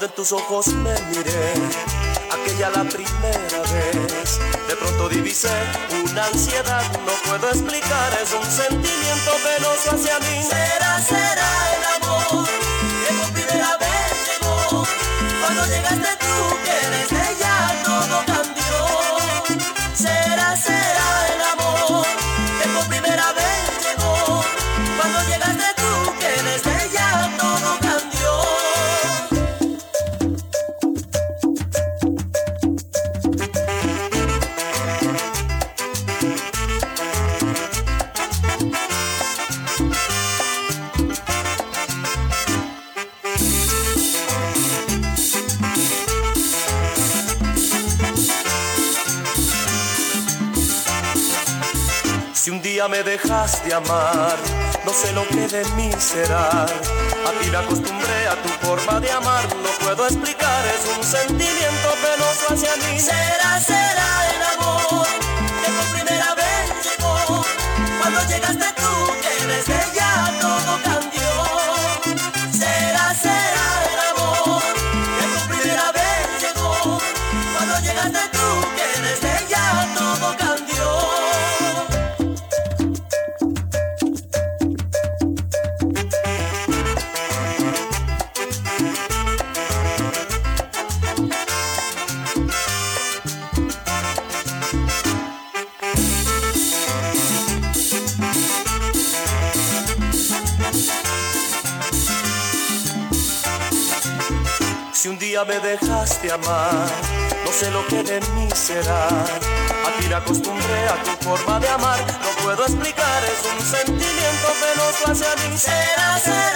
Cuando en tus ojos me miré, aquella la primera vez, de pronto divisé una ansiedad, no puedo explicar, es un sentimiento penoso hacia mí. Será el amor que por primera vez llegó, cuando llegaste tú que desde ella todo cambió. Será el amor que por primera vez llegó, cuando llegaste tú que desde ella todo cambió. Si un día me dejas de amar, no sé lo que de mí será. A ti me acostumbré a tu forma de amar, no puedo explicar, es un sentimiento penoso hacia mí. Será el amor que por primera vez llegó, cuando llegaste tú que desde ya todo cambió. Será el amor que por primera vez llegó, cuando llegaste tú que desde ya todo cambió. Si un día me dejas de amar, no sé lo que de mí será. A ti me acostumbré a tu forma de amar, no puedo explicar, es un sentimiento penoso hacia mí. Será